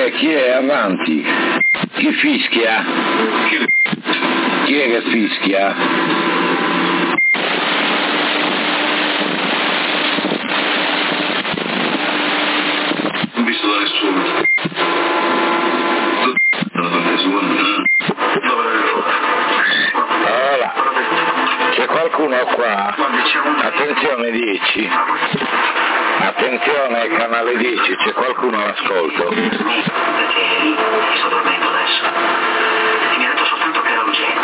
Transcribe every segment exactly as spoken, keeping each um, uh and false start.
è? Chi è? Avanti. Chi fischia? Chi è che fischia? Non visto da nessuno. Allora, c'è qualcuno qua? Attenzione dieci. Attenzione canale dieci, c'è qualcuno all'ascolto? Perché sto dormendo adesso. E mi ha detto soltanto che era urgente.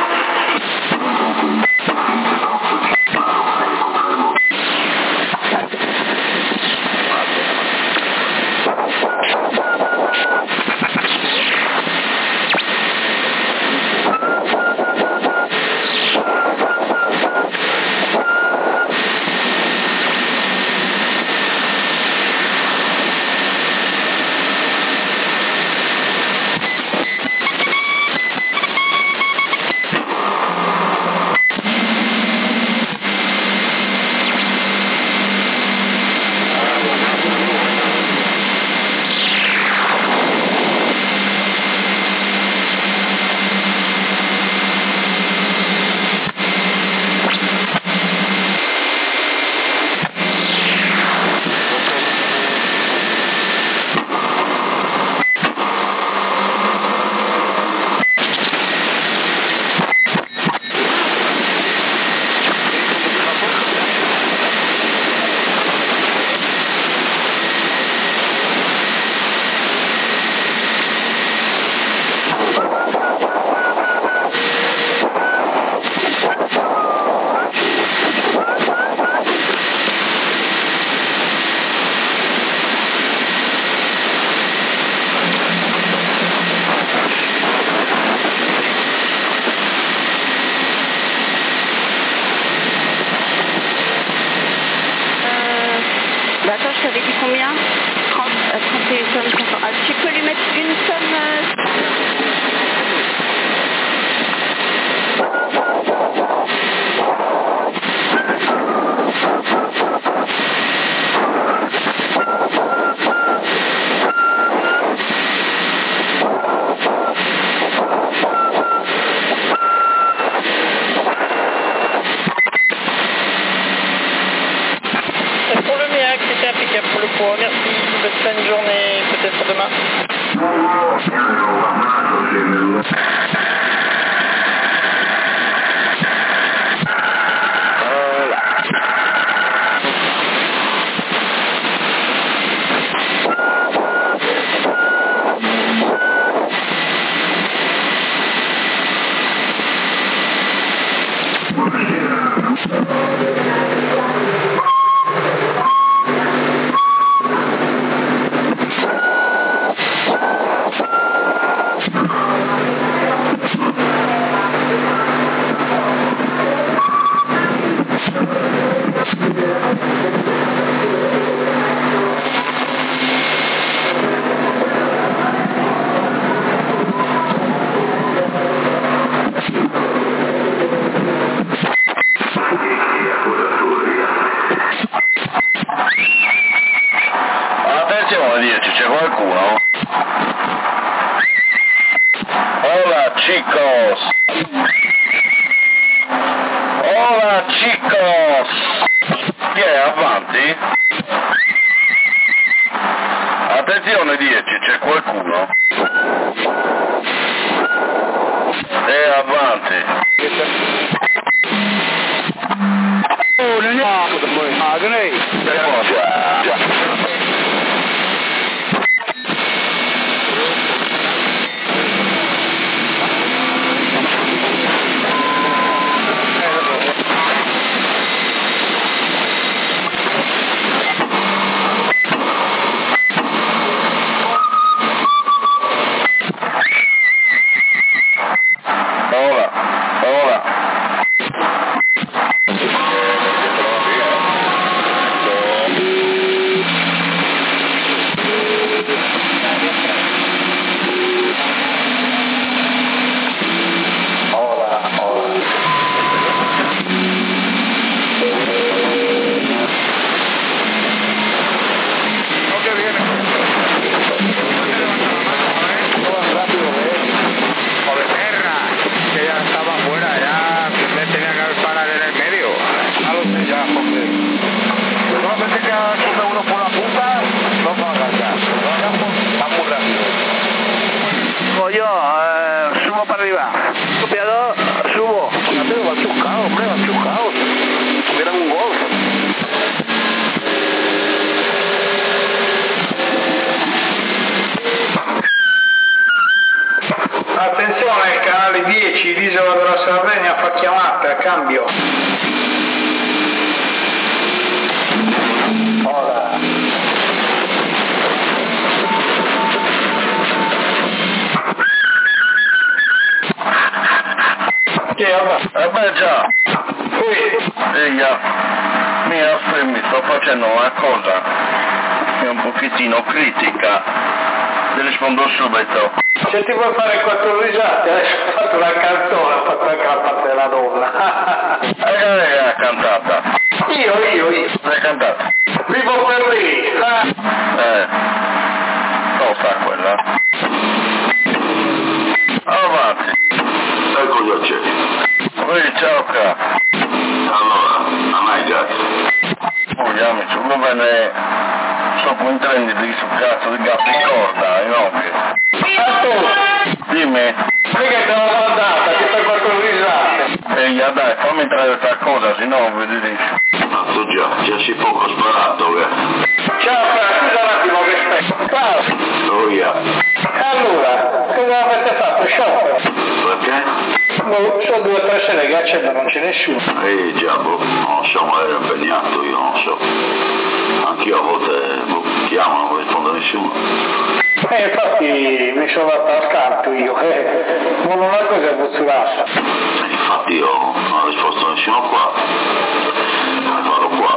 D'accord, je t'avais dit combien? trente, euh, trente et une tonnes cinq cents. Ah, tu peux lui mettre une tonne euh... Pour le Méac, c'était impeccable pour le poids. Merci. Bonne journée, peut-être demain. C'è qualcuno? Hola chicos! Hola chicos! Chi è? Avanti? Attenzione dieci, c'è qualcuno? E avanti! Oh, non è... Già, già. Hola, hola. già. Sì. Eia, mi aspetti, sto facendo una cosa che è un pochettino critica. Ti rispondo subito. Se ti vuoi fare quattro risate, adesso ho fatto una canzone, ho fatto anche la parte della donna. E eh, lei ha cantata. Io, io, io. L'hai cantata? Vivo per lì. Eh. Tosta quella. Avanti. Ecco gli oggetti. Ehi, ciao qua. Allora, a me grazie. Oh, gli amici, uno bene. Sto entrando lì sul cazzo di gatto in corda, no? Dimmi. Perché te l'ho mandata, ti fai quattro risate. Ehi, dai, fammi entrare questa cosa, se no vedi lì. Ma tu già, già sei poco sparato, che? Ciao, scusa un attimo che aspetta. Ciao. Oh, yeah. Allora, cosa avete fatto? Sciopero? Perché? Boh, sono due o tre sere che accendono, non c'è nessuno. Ehi, già, boh, non so, ma ero impegnato, io non so. Anch'io a volte, boh, chiamo, non risponde nessuno. Eh, infatti mi sono dato al canto io, eh. Ma non è cosa buzzurassa. Infatti io non ho risposto a nessuno qua. Come farò qua?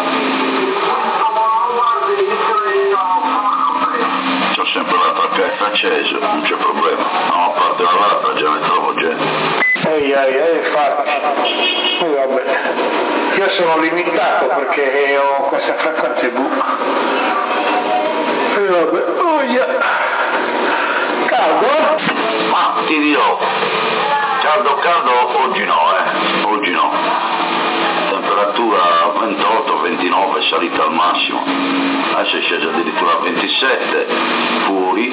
C'ho sempre l'altra cassa acceso, non c'è problema. No, a parte dall'altra già ne trovo gente. Ehi, ehi, ehi, infatti. E vabbè. Io sono limitato perché ho queste frequenze buche. E vabbè. Oh, yeah. Caldo, eh? Ma ti dirò, caldo caldo oggi no, eh, oggi no. Temperatura ventotto ventinove, salita al massimo. Adesso è sceso addirittura a ventisette, fuori,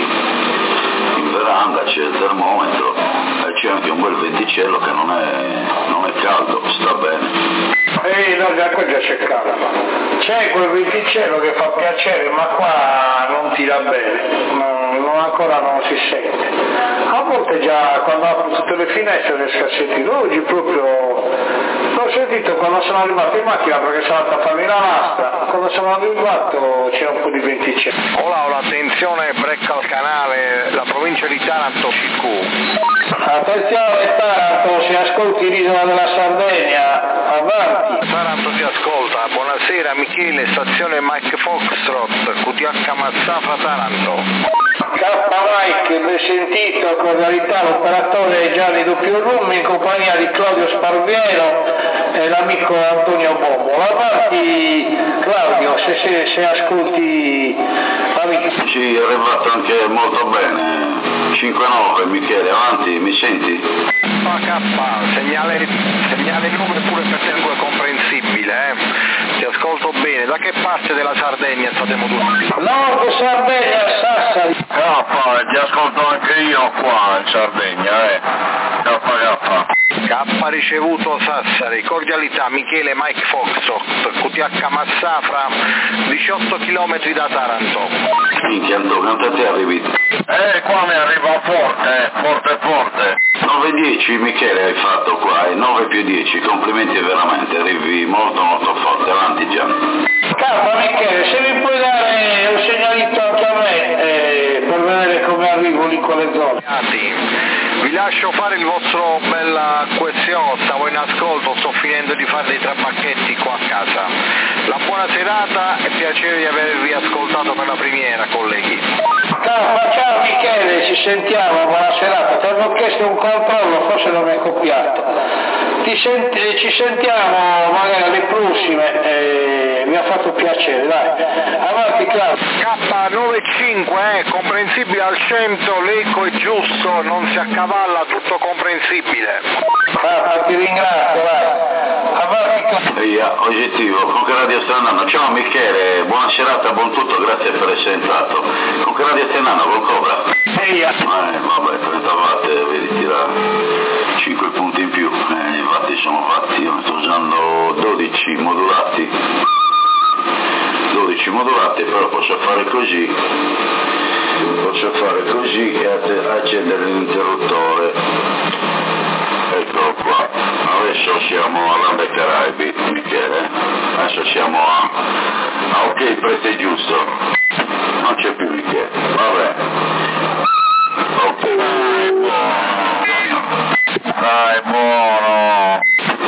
in veranda c'è il termometro e c'è anche un bel venticello che non è, non è caldo, sta bene. Ehi, no, già qua già c'è caldo. C'è quel venticello che fa piacere, ma qua non tira bene, non, non ancora non si sente. A volte già quando apro tutte le finestre riesco a sentire, oggi proprio l'ho sentito quando sono arrivato in macchina perché sono andato a farmi la lastra, quando sono arrivato c'era un po' di venticello. Hola, hola, attenzione, brecca al canale, la provincia di Taranto C Q. Attenzione Taranto, si ascolti l'isola della Sardegna, avanti. Taranto si ascolta, buonasera Michele, stazione Mike Foxtrot, Q T H Mazzafra Taranto. K Mike, ben sentito, cordialità, l'operatore Gianni Doppio Rum in compagnia di Claudio Sparviero e l'amico Antonio Bobo. Avanti Claudio, se, se, se ascolti l'amico. Sì, è arrivato anche molto bene. cinque nove Michele, avanti, mi senti? K K, segnale, segnale nome pure per te è comprensibile, eh? Ti ascolto bene, da che parte della Sardegna state modulando? Nord Sardegna, Sassari. K, ti ascolto anche io qua in Sardegna, eh. K, K. K ricevuto Sassari, cordialità Michele Mike Foxtrot, Q T H Mazzafra, diciotto chilometri da Taranto. Minchia, quanto ti arrivi? Eh, qua mi arriva forte, eh, forte, forte. nove dieci Michele hai fatto qua, e nove più dieci, complimenti veramente, arrivi molto molto forte, avanti Gian. K Michele, se mi puoi dare un segnalito anche a me eh, per vedere come arrivo lì con le zone. Vi lascio fare il vostro bella Q S O, stavo in ascolto, sto finendo di fare dei trabacchetti qua a casa. La buona serata e piacere di avervi ascoltato per la primiera, colleghi. Ciao, ciao Michele, ci sentiamo, buona serata. Ti avevo chiesto un controllo, forse non mi hai copiato. Ti senti, ci sentiamo magari alle prossime, eh, mi ha fatto piacere, dai. Avanti Claudio. K novantacinque, eh, comprensibile al cento, l'eco è giusto, non si accavalla, tutto comprensibile. Ah, ti ringrazio, dai. Avanti Claudio. Ehi, oggettivo, con che radio stai andando? Ciao Michele, buona serata, buon tutto, grazie per essere entrato. Con che radio stai andando, con Cobra? Ehi, Eh, vabbè, trenta watt, vedi, tira cinque punti in più, eh, infatti sono fatti, io sto usando dodici modulati, dodici modulati, però posso fare così, posso fare così e accendere l'interruttore, eccolo qua, adesso siamo a Lambe Caraibi, Michele, adesso siamo a, a ok, il prezzo è giusto, non c'è più Michele, vabbè. Ok. Dai, buono.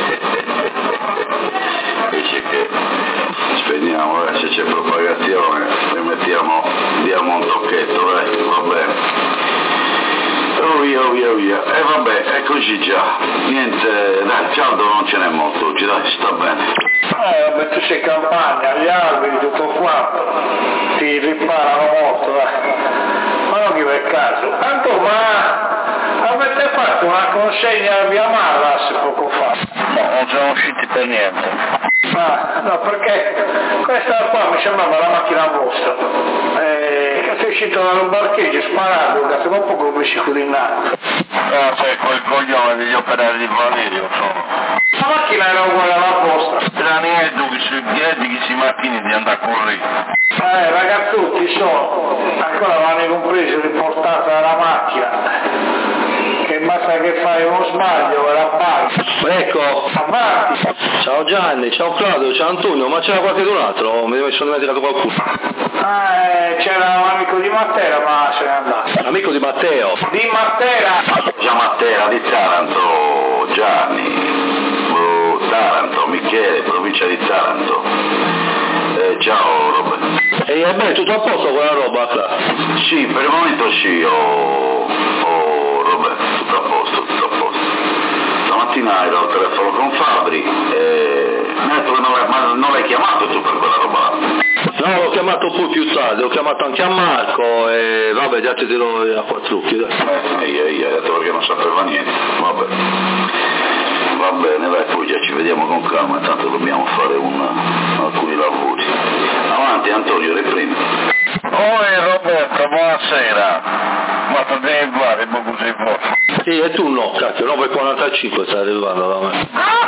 divagazione, rimettiamo, diamo un tocchetto, dai, va bene. Oh via, oh via, oh via. E vabbè, eccoci già. Niente, dai, caldo non ce n'è molto oggi, dai, sta bene. Eh, vabbè, tu sei campagna, gli alberi, tutto quanto, ti riparano molto, dai. Ma non che per caso. Tanto, ma avete fatto una consegna via Marras poco fa? No, non siamo usciti per niente. Ah, no, perché questa qua mi sembrava la macchina vostra. Eh, sei uscito dal parcheggio sparato, che tra poco lo messi qui in nato. Ah, sei quel coglione degli operai di Valerio, sono. La macchina era uguale alla vostra. Era niente che si chiede che si macchini di andare a correre. Eh, ragazzutti sono, ancora vanno compresi riportata dalla macchina. Che basta che fai uno sbaglio e la paghi. Ecco, Avanti. ciao Gianni, ciao Claudio, ciao Antonio, ma c'era qualche altro? Mi sono dimenticato qualcuno. Ah, eh, c'era un amico di Matera, ma se n'è andato. Amico di Matteo. Di Matera! Già Matera di Taranto, Gianni, oh, Taranto, Michele, provincia di Taranto. Eh, ciao Roberto. E vabbè, tutto a posto con la roba, Cla? Sì, per il momento sì, oh, oh Roberto, tutto a posto, tutto a posto. Stamattina ero al telefono con Fabri e mi ha detto che non l'hai, ma non l'hai chiamato tu per quella roba là. No, l'ho chiamato poi più tardi, ho chiamato anche a Marco e vabbè, già ti dirò a quattro occhi, dai. Eh, io, io, ho detto perché non sapeva niente, vabbè. Va bene, dai, poi già ci vediamo con calma, tanto dobbiamo fare un, alcuni lavori. Avanti Antonio, riprendi. Oi Roberto, buonasera. Ma tu devi fare, ma così forse. Sì, e tu no, cacchio, nove e quarantacinque sta arrivando da me.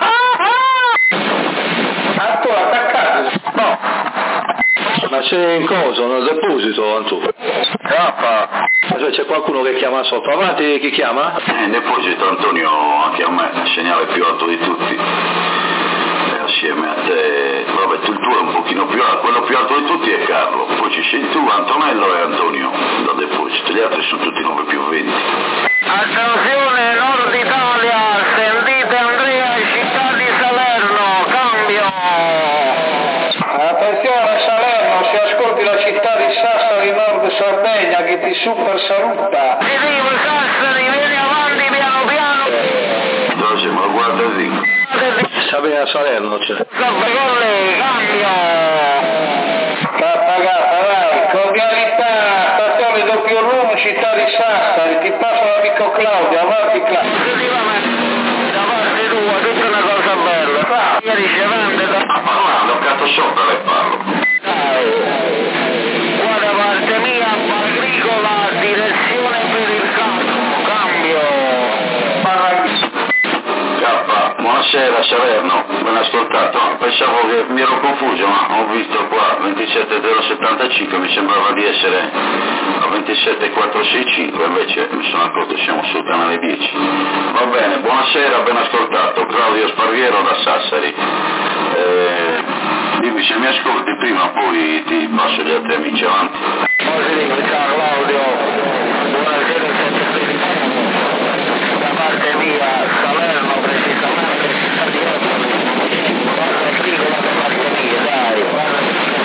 Ah, tu attaccato? No. Ma sei in cosa, nel deposito, Antonio? K. Cioè, c'è qualcuno che chiama sotto, avanti, chi chiama? Eh, in deposito Antonio, anche a me, il segnale più alto di tutti. E assieme a te, vabbè, tu il tuo è un pochino più alto, quello più alto di tutti è Carlo, poi ci sei tu, Antonello e Antonio da deposito, gli altri sono tutti nove più venti. Attenzione Nord Italia, sentite Andrea, città di Salerno, cambio! Attenzione Salerno, se ascolti la città di Sassari, Nord Sardegna, che ti super saluta. Positivo Sassari, vieni avanti piano piano! Dove sei? Ma guarda lì. Sabina Salerno c'è. Con lei, cambio! Sta pagata, dai, cordialità, stazione doppio room, città di Sassari, ti passo l'amico Claudio, avanti Claudio. Positivamente, da parte tua, tutta una cosa bella. Io ricevente da... Ma parlando, cazzo sopra le parlo. Qua da parte mia, agricola, direzione per il campo, cambio. K, buonasera Salerno, ben ascoltato. Pensavo che mi ero confuso, ma ho visto qua ventisette zero settantacinque, mi sembrava di essere a ventisette quattrocentosessantacinque, invece mi sono accorto che siamo sul canale dieci. Va bene, buonasera, ben ascoltato. Claudio Sparviero da Sassari. Eh, dimmi se mi ascolti prima, poi ti passo gli altri amici avanti. Positivo, ciao Claudio, buonasera, sette da parte mia, Salerno precisamente, città di Empoli, guarda agricola da parte mia, dai, guarda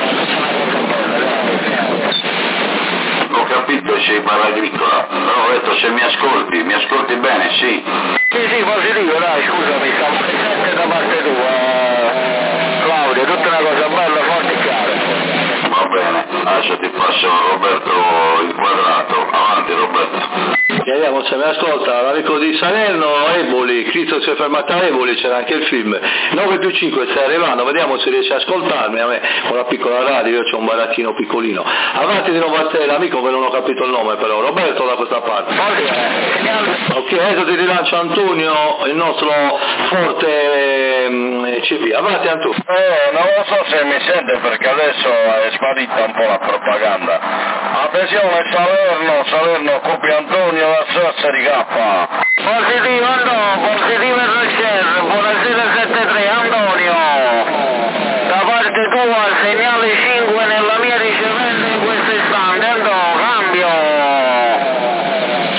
Ho capito, sei barra agricola, però ho detto se mi ascolti, mi ascolti bene, sì. sì sì, positivo, dai, scusami, stavo presente da parte tua, Claudio, tutta una cosa bella, forte e chiara. Va bene, adesso ti passo Roberto il quadrato, avanti Roberto. Vediamo se mi ascolta l'amico di Salerno, Eboli, Cristo si è fermato a Eboli, c'era anche il film, nove più cinque stai arrivando, vediamo se riesce a ascoltarmi, a me con la piccola radio, io c'ho un barattino piccolino. Avanti di nuovo a te, l'amico che non ho capito il nome però, Roberto da questa parte. Ok, adesso ti rilancio Antonio, il nostro forte mh, C P, avanti Antonio. Eh, non lo so se mi sente perché adesso è sparita un po' la propaganda. Attenzione Salerno, Salerno, copia Antonio da Sassari K. Positivo, no, positivo e Rocher, buonasera sette tre, Antonio. Da parte tua, segnale cinque nella mia ricevente in questo istante, Antonio, cambio.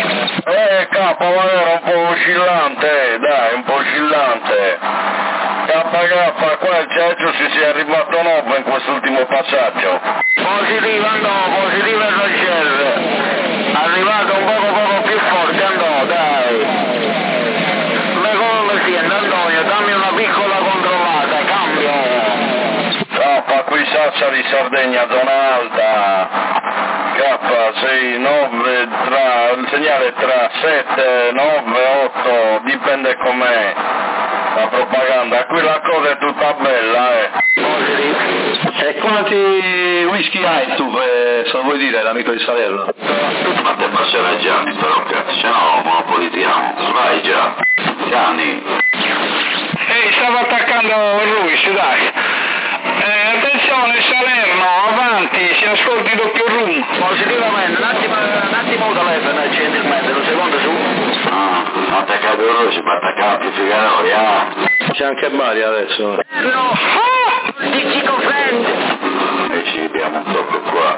Eh K, ma era un po' oscillante, dai, un po' oscillante. K, K K, qua il Cecio si sia arrivato nove in quest'ultimo passaggio. Positivo andò, positivo il Roger. Arrivato un poco poco più forte, andò, dai. Ma come siete, Antonio, dammi una piccola controllata, cambio. K, qui Sassari, Sardegna, zona alta. K sei nove tra, il segnale tra sette, nove, otto, dipende com'è la propaganda, qui la cosa è tutta bella, eh. E quanti whisky hai tu, eh, se lo vuoi dire, l'amico di Salerno? Ma te passerà Gianni però, cazzo, se no monopolizziamo. Vai già, Gianni. Ehi, stavo attaccando Ruiz, dai. Eh, attenzione Salerno, avanti, si ascolti doppio room. Positivamente, un attimo, un attimo telefono, gentilmente, un secondo su. Ah, non attaccato lui, si può attaccare l'amplificatore, ah. C'è anche Mari adesso. No! Oh! Dici friend! E ci abbiamo un tocco qua.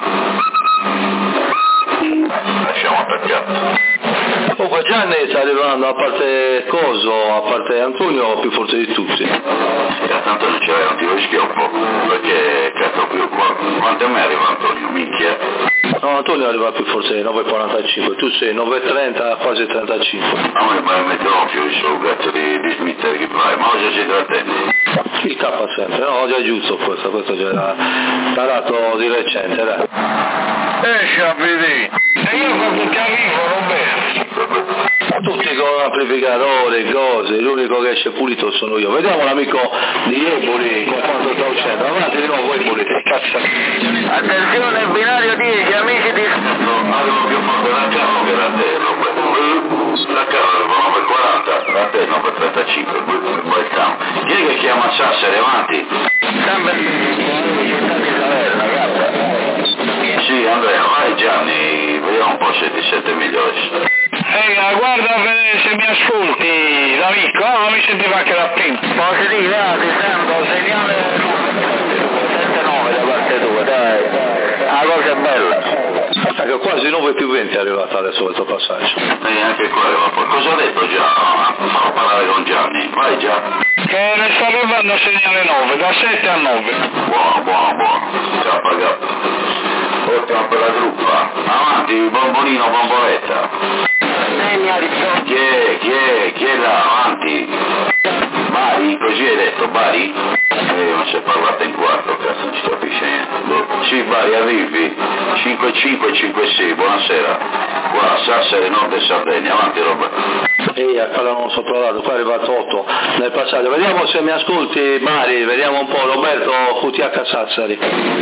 Lasciamo attaccato. Comunque Gianni sta arrivando, a parte Coso, a parte Antonio, più forte di tutti. E tanto non c'era, non ti vuoi schioppo, perché cazzo più qua. Quanto me arriva Antonio, minchia? No, Antonio arriva più forse nove virgola quarantacinque, tu sei nove virgola trenta, quasi trentacinque. Ma mi pare metterò più il suo cazzo di, di smitter che fai, ma oggi ci trattendi. Il K sempre, no, già è giusto questo, questo già era tarato di recente, dai. Esci a vedere. E io quando ti arrivo, Roberto. Tutti con amplificatore, cose, l'unico che esce pulito sono io. Vediamo l'amico di Eboli con quanto sta uscendo. Avanti di nuovo Eboli, che cazzo. Attenzione, binario dieci, amici di... No, avevo più forte la cava che la te, la cava avevo nove virgola quaranta, la te nove virgola trentacinque, poi il campo. Chi è che chiama Sassari avanti? Sempre città di Salerno, ragazzi. Sì, Andrea, vai Gianni, vediamo un po' se ti sente migliore. Ehi, guarda se mi ascolti, l'amico, oh, non mi sentiva anche da prima. Positivo, ah, ti sento, segnale sette nove da parte tua, dai. La cosa è bella. Ecco, quasi nove più venti è arrivato adesso questo passaggio. E anche qua arriva poi. Cosa ha detto già? No, fammi parlare con Gianni, vai già. Che ne sta arrivando segnale nove, da sette a nove. Buono, buono, buono. K K. Ottimo per la truppa. Avanti, bombolino, bomboletta. Chi è, chi è, chi è là, avanti? Bari, così hai detto, Bari? Eh, non si è parlato in quarto, cazzo, non ci capisce niente. Sì, Bari, arrivi. cinque cinque cinque sei, buonasera. Qua, Sassari, Nord e Sardegna, avanti Roberto. Ehi, qua l'hanno sottovallato, qua è arrivato otto nel passaggio. Vediamo se mi ascolti, Bari, vediamo un po', Roberto, Q T H Sassari.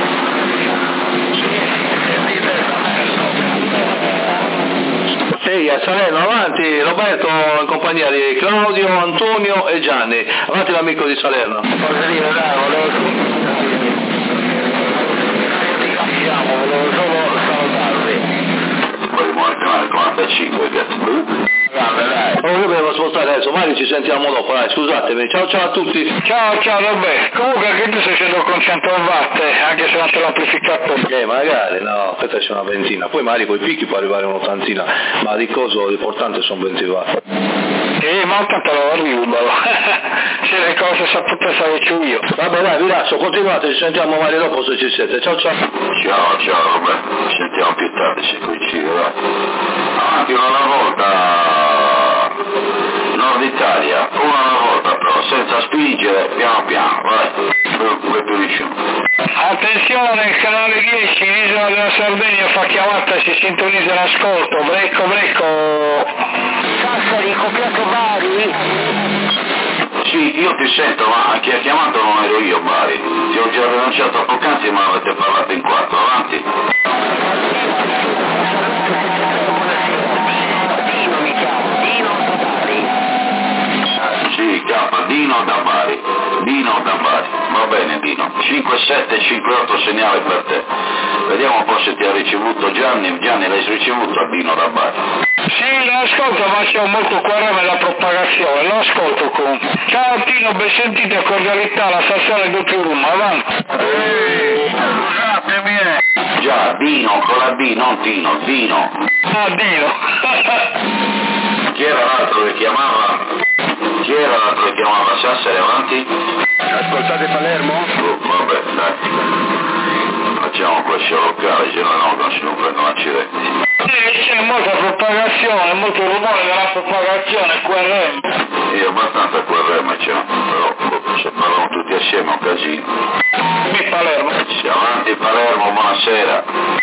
Ehi, a Salerno, avanti, Roberto in compagnia di Claudio, Antonio e Gianni. Avanti l'amico di Salerno. Positivo, dai, volevo... volevo solo salutarvi. Poi muore il quarantacinque, cazzo. Oh, io devo spostare adesso, magari ci sentiamo dopo, dai, scusatemi, ciao ciao a tutti. Ciao, ciao Roberto. Comunque che tu stai scendendo con cento watt, anche se non c'è l'amplificatore. Eh, magari, no, aspetta c'è una ventina, poi magari coi picchi può arrivare un'ottantina, ma di coso l'importante sono venti watt. Eh, ma tanto lo arrivalo. Se le cose sapute sapevo io. Vabbè dai, vi lascio, continuate, ci sentiamo magari dopo se ci siete, ciao ciao. Ciao, ciao Roberto, ci sentiamo più tardi se coincide, vai. Avanti una alla volta. Nord Italia, una alla volta però, senza spingere, piano piano, vai, come più vicino. Attenzione, il canale dieci, l'isola della Sardegna fa chiamata, si sintonizza l'ascolto, brecco, brecco. Sassari, copiato Bari? Sì, io ti sento, ma chi ha chiamato non ero io, Bari. Ti ho già rilanciato poc'anzi, ma avete parlato in quattro, avanti. Sì, K, Dino da Bari, Dino da Bari, va bene Dino, cinque sette cinque otto segnale per te, vediamo un po' se ti ha ricevuto Gianni, Gianni l'hai ricevuto a Dino da Bari? Sì, l'ascolto, ma c'è molto qua nella propagazione, lo ascolto con. Ciao Tino, ben sentite, cordialità, la stazione doppio room, avanti. Ehi, scusatemi, eh. Già, Dino, con la D, non Tino, Dino. Ah, Dino. Chi era l'altro che chiamava? Chi era l'altro che chiamava Sassari avanti? Ascoltate Palermo? Oh, vabbè, dai. Facciamo questo locale, se no non si non prendono accidenti. Sì, c'è molta propagazione, molto rumore della propagazione, Q R M. Io abbastanza Q R M c'è, però se parlano tutti assieme è un casino. Qui Palermo. Siamo avanti Palermo, buonasera.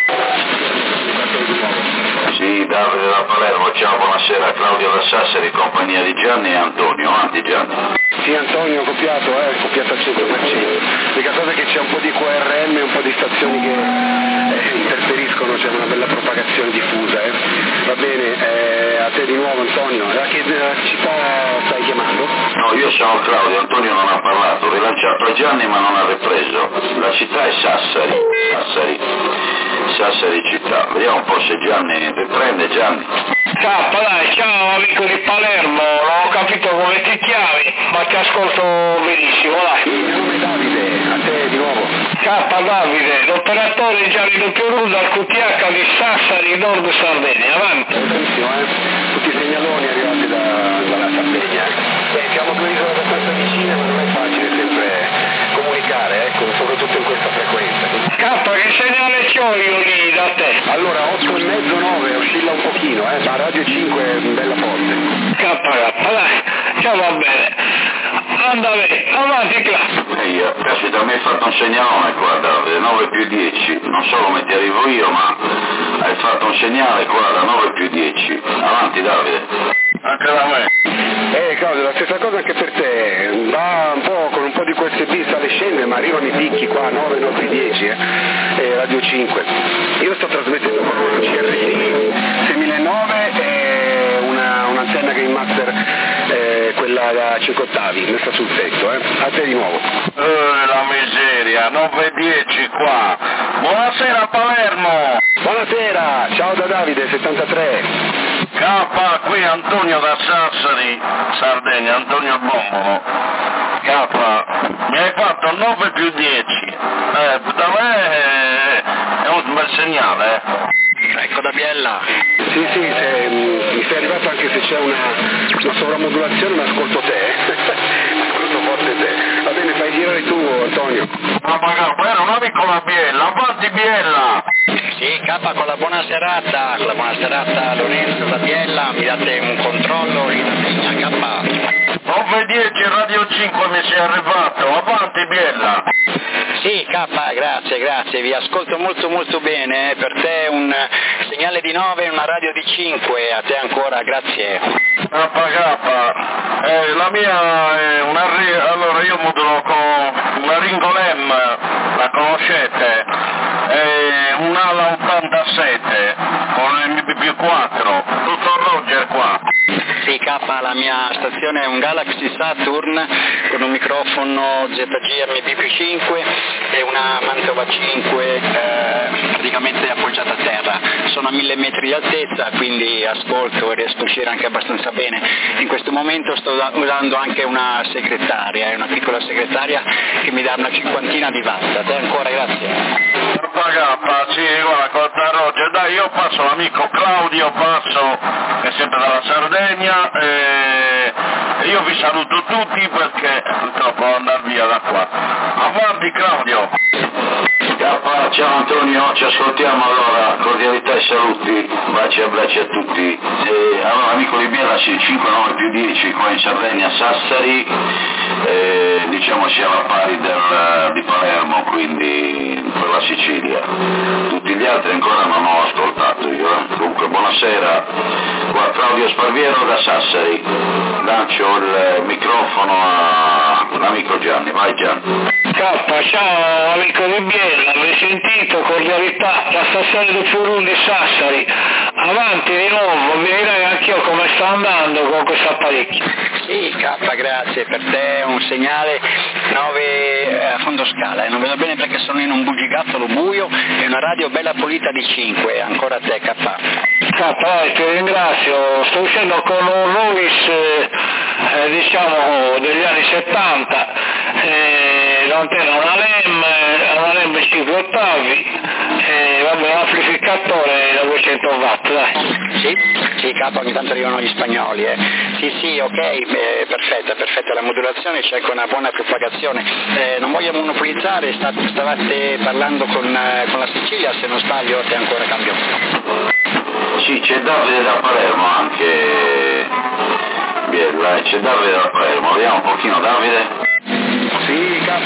Sì, Davide da Palermo, ciao, buonasera, Claudio da Sassari, compagnia di Gianni e Antonio, avanti Gianni. Sì, Antonio, copiato, eh, copiato a cento per cento. L'unica cosa è che c'è un po' di Q R M e un po' di stazioni che eh, interferiscono, c'è una bella propagazione diffusa, eh. Va bene, eh, a te di nuovo Antonio, da che città stai chiamando? No, io sono Claudio, Antonio non ha parlato, ho rilanciato a Gianni ma non ha ripreso. La città è Sassari, Sassari, Sassari città. Vediamo un po' se Gianni riprende, Gianni. Ciao, dai, ciao amico di Palermo, non ho capito come ti chiami, ma ti ascolto benissimo, dai. Sì, il mio nome è Davide, a te di nuovo. Ciao Davide, l'operatore Gianni Doppiorù dal Q T H di Sassari, Nord Sardegna, avanti. Benissimo, eh? Tutti i segnaloni arrivati da, dalla Sardegna. Beh, siamo due isole abbastanza vicine, ma non è facile sempre comunicare, ecco, soprattutto in questa frequenza. K, che segnale c'ho io lì da te? Allora, otto e mezzo, nove, oscilla un pochino, eh, ma Radio cinque è bella forte. K, K, dai, ciao, va bene. Andate, avanti classe. Ehi, caspita, mi hai fatto un segnalone qua, Davide, nove più dieci, non solo mi ti arrivo io, ma hai fatto un segnale qua da nove più dieci. Avanti Davide. Anche da me. Eh Claudio, la stessa cosa anche per te, va un po' con un po' di Q S B, sale e scende, ma arrivano i picchi qua, nove, nove più dieci, eh, eh, Radio cinque. Io sto trasmettendo con un C R C seiemilanove e una, un'antenna Game Master, eh, quella da cinque ottavi, messa sul tetto, eh. A te di nuovo. Eh, la miseria, nove dieci qua. Buonasera Palermo. Buonasera, ciao da Davide, settantatré. K, qui Antonio da Sassari, Sardegna, Antonio Bombolo. K, mi hai fatto nove più dieci. Eh, da me è, è un bel segnale, eh. Ecco da Biella. Sì, sì, se, mi sei arrivato anche se c'è una, una sovramodulazione, ma ascolto te. Ascolto forte te. Va bene, fai girare tu, Antonio. Ma magari, era un amico da Biella, avanti Biella! Sì, K con la buona serata, con la buona serata Lorenzo da Biella, mi date un controllo in linea K. nove dieci Radio cinque mi sei arrivato, avanti Biella! Sì, K, grazie, grazie, vi ascolto molto molto bene, per te un segnale di nove e una radio di cinque, a te ancora, grazie. K K, eh, la mia è una, allora io modulo con una Ringolem, la conoscete? È un'ala ottantasette con il M B più quattro, tutto Roger qua. Sì, K, la mia stazione è un Galaxy Saturn con un microfono Z G M B più cinque e una Mantova cinque eh, praticamente appoggiata a terra. Sono a mille metri di altezza, quindi ascolto e riesco a uscire anche abbastanza bene. In questo momento sto usando anche una segretaria, è una piccola segretaria che mi dà una cinquantina di watt. A te ancora, grazie. K, sì, guarda, con Roger, dai, io passo l'amico Claudio, passo, è sempre dalla Sardegna, e io vi saluto tutti perché purtroppo devo andare via da qua. Avanti Claudio! K, ciao Antonio, ci ascoltiamo allora, cordialità e saluti, baci e abbracci a tutti. E, allora amico di Biella, sì, cinque nove più dieci qua in Sardegna, Sassari, e, diciamo siamo a pari del, di Palermo, quindi per la Sicilia. Tutti gli altri ancora non ho ascoltato io, eh. Comunque buonasera, qua Claudio Sparviero da Sassari, lancio il microfono all'amico Gianni, vai Gianni. K, ciao amico di Biella, mi sentito, cordialità, la stazione del Fiorun di Sassari, avanti di nuovo, mi direi anch'io come sta andando con questo apparecchio. Sì, K, grazie, per te un segnale nove a fondo scala, e non vedo bene perché sono in un bugigattolo buio e una radio bella pulita di cinque, ancora a te K. K, dai, ti ringrazio, sto uscendo con un Ruis, eh, eh, diciamo, degli anni settanta, eh, l'antenna una LEM, una LEM cinque ottavi, e vabbè, un amplificatore da duecento watt. Fiat, dai. Sì, sì, capo, ogni tanto arrivano gli spagnoli, eh. Sì, sì, ok, eh, perfetta, perfetta la modulazione, c'è anche una buona propagazione. Eh, non voglio monopolizzare, sta, stavate parlando con, eh, con la Sicilia, se non sbaglio, te ancora cambio. Sì, c'è Davide da Palermo anche, Biella, c'è Davide da Palermo, vediamo un pochino Davide. Sì, K,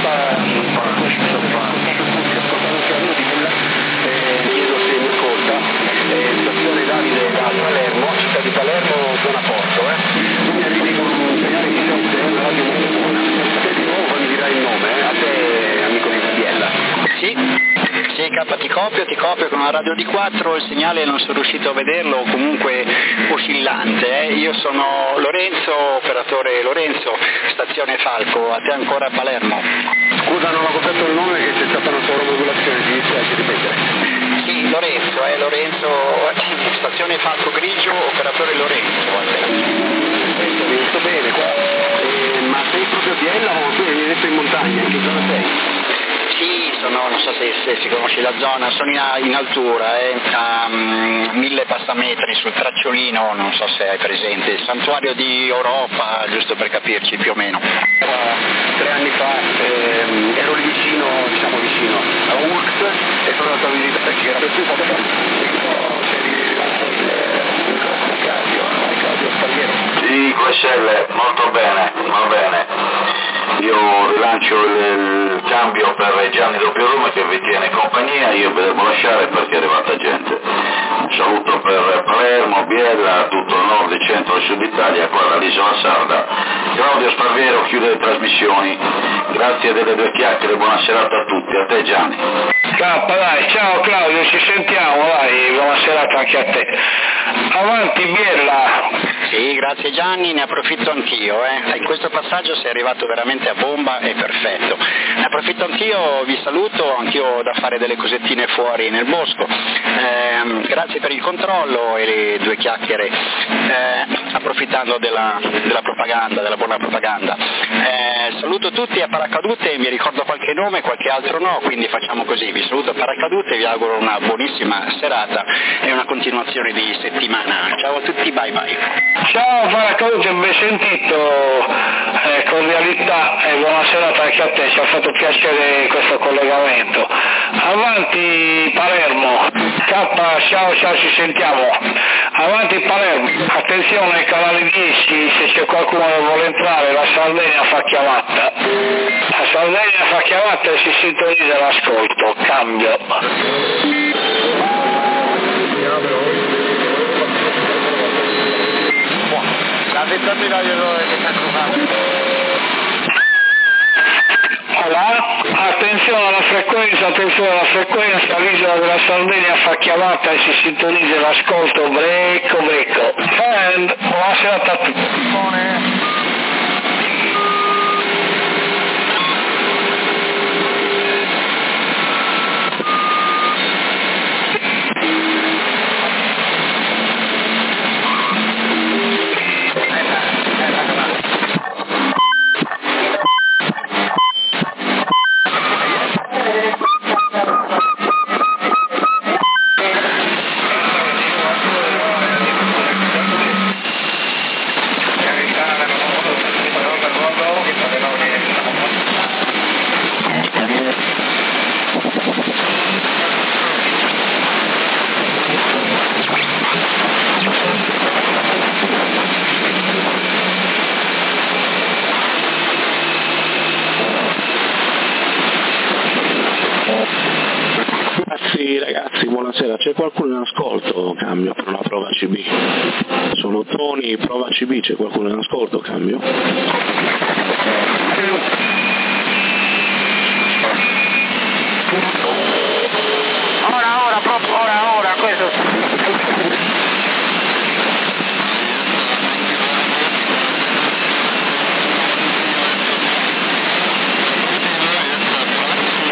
chiedo se mi ascolta, eh, stazione Davide da Palermo, città di Palermo, zona Porto, eh. Tu mi arrivi con un segnale di sette, la radio molto buona, se di nuovo mi dirai il nome, eh, a te amico di Biella. Sì. Sì, K, ti copio, ti copio con una radio D quattro, il segnale non sono riuscito a vederlo, comunque oscillante. Eh. Io sono Lorenzo, operatore Lorenzo, stazione Falco, a te ancora a Palermo. Scusa, non ho capito il nome, che c'è stata una sovromodulazione, ti dispiace ripetere. Sì, Lorenzo, eh, Lorenzo, stazione Falco Grigio, operatore Lorenzo. Sto bene qua, eh, ma sei proprio a Biella o tu hai detto in montagna, in che zona sei? Sì, sono, non so se, se si conosce la zona, sono in, in altura, eh, a um, mille passametri sul tracciolino, non so se hai presente, il santuario di Europa, giusto per capirci più o meno. Tre anni fa ehm, ero lì vicino, diciamo vicino, a Urks e sono andato a visitare chi era più Sì, Q S L, molto bene, va bene. Io rilancio il, il cambio per Gianni Doppiarume che vi tiene compagnia, io vi devo lasciare perché è arrivata gente. Un saluto per Palermo, Biella, tutto il nord, il centro e il sud Italia, qua dall'isola sarda. Claudio Sparviero chiude le trasmissioni. Grazie delle due chiacchiere, buona serata a tutti, a te Gianni. K, dai, ciao Claudio, ci sentiamo, dai, buona serata anche a te. Avanti Biella. Sì, grazie Gianni, ne approfitto anch'io, eh. In questo passaggio sei arrivato veramente a bomba, è perfetto. Ne approfitto anch'io, vi saluto, anch'io ho da fare delle cosettine fuori nel bosco. Eh, grazie per il controllo e le due chiacchiere, eh, approfittando della, della propaganda, della buona propaganda. Eh, saluto tutti a paracadute, mi ricordo qualche nome, qualche altro no, quindi facciamo così, vi saluto a paracadute, vi auguro una buonissima serata e una continuazione di settimana. Ciao a tutti, bye bye. Ciao paracadute, ben sentito, eh, cordialità e buona serata anche a te, ci ha fatto piacere questo collegamento. Avanti Palermo, K, ciao ciao, ci sentiamo. Avanti Palermo, attenzione canale dieci, se c'è qualcuno che vuole entrare, la Sardegna fa chiamata. La Sardegna fa chiamata e si sintonizza l'ascolto, cambio. Hola, attenzione alla frequenza, attenzione alla frequenza, l'isola della Sardegna fa chiamata e si sintonizza l'ascolto, brecco, brecco. And buona serata a tutti. Buonasera, c'è qualcuno in ascolto? Cambio per una prova C B. Sono Tony, prova C B, c'è qualcuno in ascolto? Cambio. Ora, ora, proprio ora.